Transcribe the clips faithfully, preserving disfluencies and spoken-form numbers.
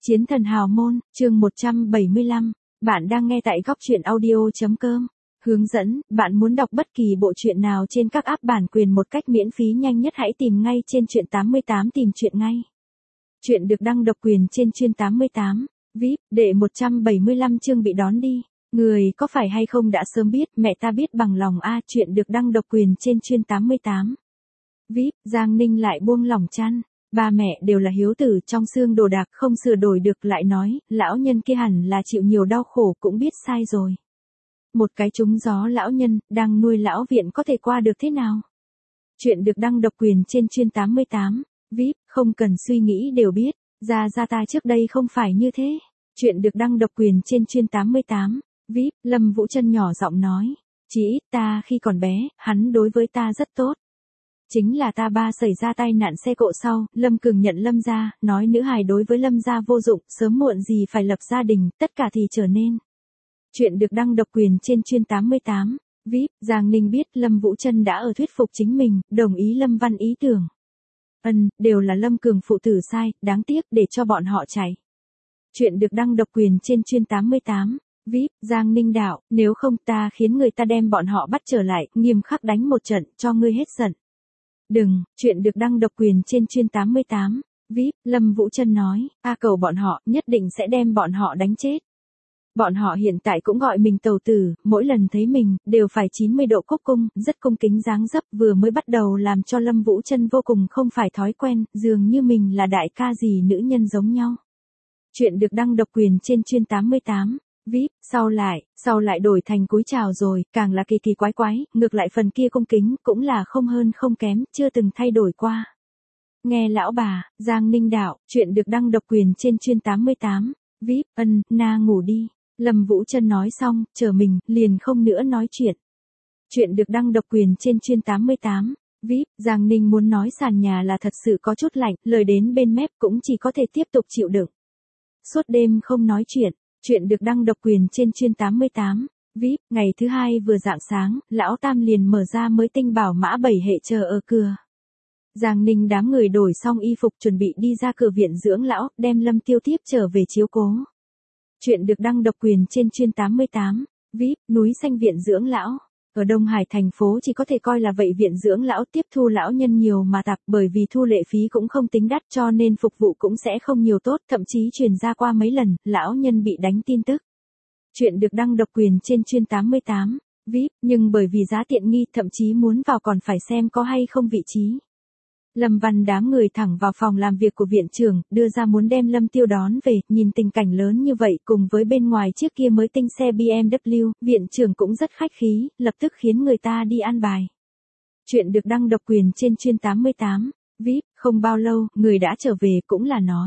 Chiến thần hào môn, chương một trăm bảy mươi lăm. Bạn đang nghe tại góc truyện audio chấm com. Hướng dẫn, bạn muốn đọc bất kỳ bộ truyện nào trên các app bản quyền một cách miễn phí nhanh nhất hãy tìm ngay trên truyện tám mươi tám tìm truyện ngay. Truyện được đăng độc quyền trên chuyên tám mươi tám. vê i pê, đệ một trăm bảy mươi lăm chương bị đón đi. Người có phải hay không đã sớm biết, mẹ ta biết bằng lòng a. Truyện được đăng độc quyền trên chuyên tám mươi tám. vê i pê, Giang Ninh lại buông lỏng chăn. Ba mẹ đều là hiếu tử trong xương đồ đạc không sửa đổi được, lại nói, lão nhân kia hẳn là chịu nhiều đau khổ cũng biết sai rồi. Một cái trúng gió lão nhân, đang nuôi lão viện có thể qua được thế nào? Chuyện được đăng độc quyền trên chuyên tám mươi tám. vê i pê, không cần suy nghĩ đều biết, ra ra ta trước đây không phải như thế. Chuyện được đăng độc quyền trên chuyên tám mươi tám. vê i pê, Lâm Vũ Trân nhỏ giọng nói, chỉ ít ta khi còn bé, hắn đối với ta rất tốt. Chính là ta ba xảy ra tai nạn xe cộ sau, Lâm Cường nhận Lâm gia, nói nữ hài đối với Lâm gia vô dụng, sớm muộn gì phải lập gia đình, tất cả thì trở nên. Chuyện được đăng độc quyền trên chuyên tám mươi tám. vê i pê, Giang Ninh biết Lâm Vũ Trân đã ở thuyết phục chính mình, đồng ý Lâm Văn ý tưởng. Ân, đều là Lâm Cường phụ tử sai, đáng tiếc để cho bọn họ chạy. Chuyện được đăng độc quyền trên chuyên tám mươi tám. vê i pê, Giang Ninh đạo, nếu không ta khiến người ta đem bọn họ bắt trở lại, nghiêm khắc đánh một trận, cho ngươi hết giận. Đừng, chuyện được đăng độc quyền trên chuyên tám mươi tám. vê i pê, Lâm Vũ Trân nói, a cầu bọn họ, nhất định sẽ đem bọn họ đánh chết. Bọn họ hiện tại cũng gọi mình tàu tử, mỗi lần thấy mình, đều phải chín mươi độ cúc cung, rất cung kính dáng dấp, vừa mới bắt đầu làm cho Lâm Vũ Trân vô cùng không phải thói quen, dường như mình là đại ca gì nữ nhân giống nhau. Chuyện được đăng độc quyền trên chuyên tám mươi tám. vê i pê, sau lại, sau lại đổi thành cúi chào rồi, càng là kỳ kỳ quái quái, ngược lại phần kia cung kính, cũng là không hơn không kém, chưa từng thay đổi qua. Nghe lão bà, Giang Ninh đạo, chuyện được đăng độc quyền trên chuyên tám mươi tám. vê i pê, ân, na ngủ đi. Lâm Vũ Trân nói xong, chờ mình, liền không nữa nói chuyện. Chuyện được đăng độc quyền trên chuyên tám mươi tám. vê i pê, Giang Ninh muốn nói sàn nhà là thật sự có chút lạnh, lời đến bên mép cũng chỉ có thể tiếp tục chịu đựng. Suốt đêm không nói chuyện. Chuyện được đăng độc quyền trên chuyên tám mươi tám. vê i pê, ngày thứ hai vừa rạng sáng, lão Tam liền mở ra mới tinh bảo mã bảy hệ chờ ở cửa. Giang Ninh đám người đổi xong y phục chuẩn bị đi ra cửa viện dưỡng lão, đem Lâm Tiêu tiếp trở về chiếu cố. Chuyện được đăng độc quyền trên chuyên tám mươi tám. vê i pê, núi xanh viện dưỡng lão. Ở Đông Hải thành phố chỉ có thể coi là vậy viện dưỡng lão tiếp thu lão nhân nhiều mà tạp, bởi vì thu lệ phí cũng không tính đắt cho nên phục vụ cũng sẽ không nhiều tốt, thậm chí truyền ra qua mấy lần, lão nhân bị đánh tin tức. Chuyện được đăng độc quyền trên chuyên tám mươi tám. vê i pê, nhưng bởi vì giá tiện nghi thậm chí muốn vào còn phải xem có hay không vị trí. Lâm Văn đám người thẳng vào phòng làm việc của viện trưởng, đưa ra muốn đem Lâm Tiêu đón về, nhìn tình cảnh lớn như vậy cùng với bên ngoài chiếc kia mới tinh xe bê em vê, viện trưởng cũng rất khách khí, lập tức khiến người ta đi an bài. Chuyện được đăng độc quyền trên chuyên tám mươi tám. vê i pê, không bao lâu, người đã trở về cũng là nói.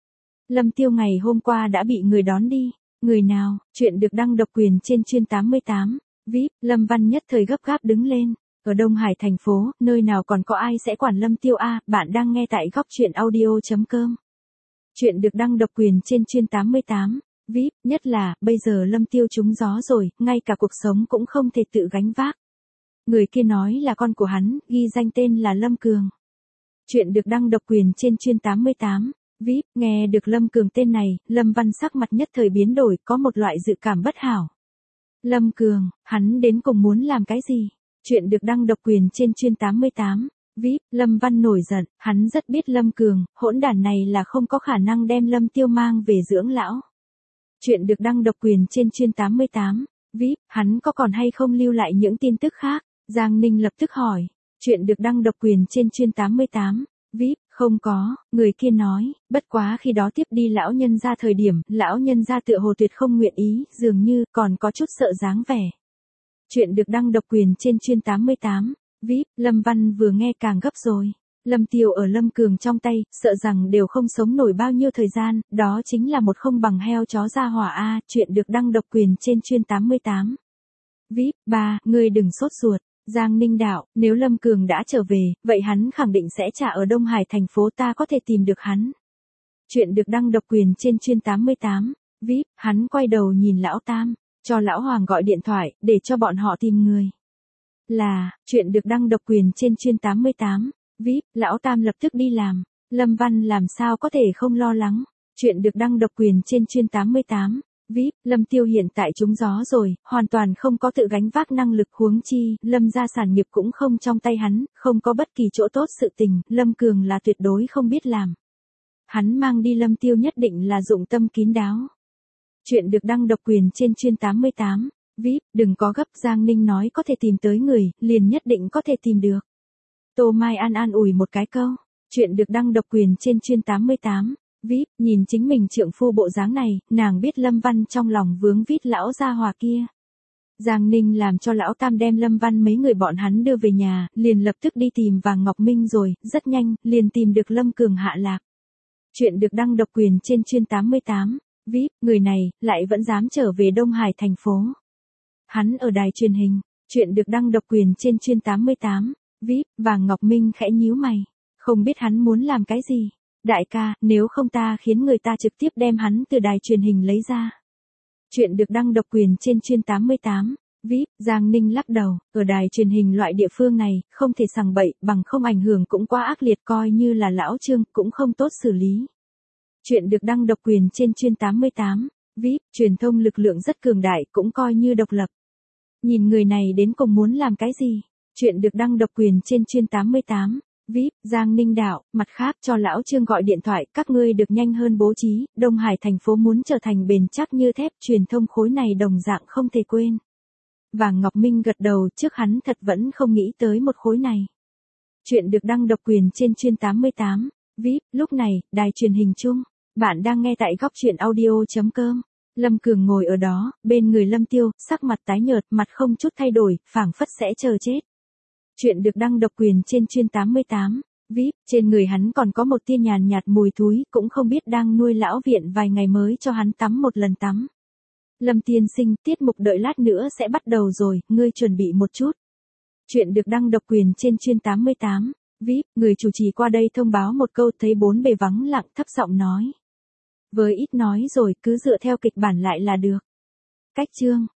Lâm Tiêu ngày hôm qua đã bị người đón đi. Người nào? Chuyện được đăng độc quyền trên chuyên tám mươi tám. vê i pê, Lâm Văn nhất thời gấp gáp đứng lên. Ở Đông Hải thành phố, nơi nào còn có ai sẽ quản Lâm Tiêu a? Bạn đang nghe tại góc truyện audio chấm com. Chuyện được đăng độc quyền trên chuyên tám mươi tám. vê i pê, nhất là, bây giờ Lâm Tiêu trúng gió rồi, ngay cả cuộc sống cũng không thể tự gánh vác. Người kia nói là con của hắn, ghi danh tên là Lâm Cường. Chuyện được đăng độc quyền trên chuyên tám mươi tám. vê i pê, nghe được Lâm Cường tên này, Lâm Văn sắc mặt nhất thời biến đổi, có một loại dự cảm bất hảo. Lâm Cường, hắn đến cùng muốn làm cái gì? Chuyện được đăng độc quyền trên chuyên tám mươi tám. vê i pê, Lâm Văn nổi giận, hắn rất biết Lâm Cường, hỗn đản này là không có khả năng đem Lâm Tiêu mang về dưỡng lão. Chuyện được đăng độc quyền trên chuyên tám mươi tám. vê i pê, hắn có còn hay không lưu lại những tin tức khác? Giang Ninh lập tức hỏi. Chuyện được đăng độc quyền trên chuyên tám mươi tám. vê i pê, không có, người kia nói, bất quá khi đó tiếp đi lão nhân ra thời điểm, lão nhân ra tựa hồ tuyệt không nguyện ý, dường như còn có chút sợ dáng vẻ. Chuyện được đăng độc quyền trên chuyên tám mươi tám. vê i pê, Lâm Văn vừa nghe càng gấp rồi. Lâm Tiêu ở Lâm Cường trong tay, sợ rằng đều không sống nổi bao nhiêu thời gian, đó chính là một không bằng heo chó ra hỏa a. Chuyện được đăng độc quyền trên chuyên tám mươi tám. vê i pê, ba, ngươi đừng sốt ruột. Giang Ninh đạo, nếu Lâm Cường đã trở về, vậy hắn khẳng định sẽ trả ở Đông Hải thành phố, ta có thể tìm được hắn. Chuyện được đăng độc quyền trên chuyên tám mươi tám. vê i pê, hắn quay đầu nhìn lão Tam. Cho lão Hoàng gọi điện thoại, để cho bọn họ tìm người. Là, chuyện được đăng độc quyền trên chuyên tám mươi tám. vê i pê, lão Tam lập tức đi làm. Lâm Văn làm sao có thể không lo lắng. Chuyện được đăng độc quyền trên chuyên tám mươi tám. vê i pê, Lâm Tiêu hiện tại trúng gió rồi, hoàn toàn không có tự gánh vác năng lực, huống chi, Lâm gia sản nghiệp cũng không trong tay hắn, không có bất kỳ chỗ tốt sự tình, Lâm Cường là tuyệt đối không biết làm. Hắn mang đi Lâm Tiêu nhất định là dụng tâm kín đáo. Chuyện được đăng độc quyền trên chuyên tám mươi tám. vê i pê, đừng có gấp, Giang Ninh nói có thể tìm tới người, liền nhất định có thể tìm được. Tô Mai An an ủi một cái câu. Chuyện được đăng độc quyền trên chuyên tám mươi tám. vê i pê, nhìn chính mình trượng phu bộ dáng này, nàng biết Lâm Văn trong lòng vướng vít lão gia hòa kia. Giang Ninh làm cho lão tam đem Lâm Văn mấy người bọn hắn đưa về nhà, liền lập tức đi tìm Vàng Ngọc Minh rồi, rất nhanh, liền tìm được Lâm Cường hạ lạc. Chuyện được đăng độc quyền trên chuyên tám mươi tám. vê i pê, người này, lại vẫn dám trở về Đông Hải thành phố. Hắn ở đài truyền hình. Chuyện được đăng độc quyền trên chuyên tám mươi tám. vê i pê, Vàng Ngọc Minh khẽ nhíu mày. Không biết hắn muốn làm cái gì. Đại ca, nếu không ta khiến người ta trực tiếp đem hắn từ đài truyền hình lấy ra. Chuyện được đăng độc quyền trên chuyên tám mươi tám. vê i pê, Giang Ninh lắc đầu, ở đài truyền hình loại địa phương này, không thể sằng bậy, bằng không ảnh hưởng cũng quá ác liệt, coi như là lão Trương, cũng không tốt xử lý. Chuyện được đăng độc quyền trên chuyên tám mươi tám. vê i pê, truyền thông lực lượng rất cường đại, cũng coi như độc lập. Nhìn người này đến cùng muốn làm cái gì? Chuyện được đăng độc quyền trên chuyên tám mươi tám. vê i pê, Giang Ninh đạo, mặt khác cho lão Trương gọi điện thoại, các ngươi được nhanh hơn bố trí, Đông Hải thành phố muốn trở thành bền chắc như thép, truyền thông khối này đồng dạng không thể quên. Vàng Ngọc Minh gật đầu, trước hắn thật vẫn không nghĩ tới một khối này. Chuyện được đăng độc quyền trên chuyên tám mươi tám. vê i pê, lúc này, đài truyền hình chung, bạn đang nghe tại góc truyện audio.com. Lâm Cường ngồi ở đó, bên người Lâm Tiêu, sắc mặt tái nhợt, mặt không chút thay đổi, phảng phất sẽ chờ chết. Chuyện được đăng độc quyền trên chuyên tám mươi tám. vê i pê, trên người hắn còn có một tia nhàn nhạt mùi thúi, cũng không biết đang nuôi lão viện vài ngày mới cho hắn tắm một lần tắm. Lâm tiên sinh, tiết mục đợi lát nữa sẽ bắt đầu rồi, ngươi chuẩn bị một chút. Chuyện được đăng độc quyền trên chuyên tám mươi tám. vê i pê, người chủ trì qua đây thông báo một câu, thấy bốn bề vắng lặng, thấp giọng nói. Với ít nói rồi, cứ dựa theo kịch bản lại là được. Cách chương.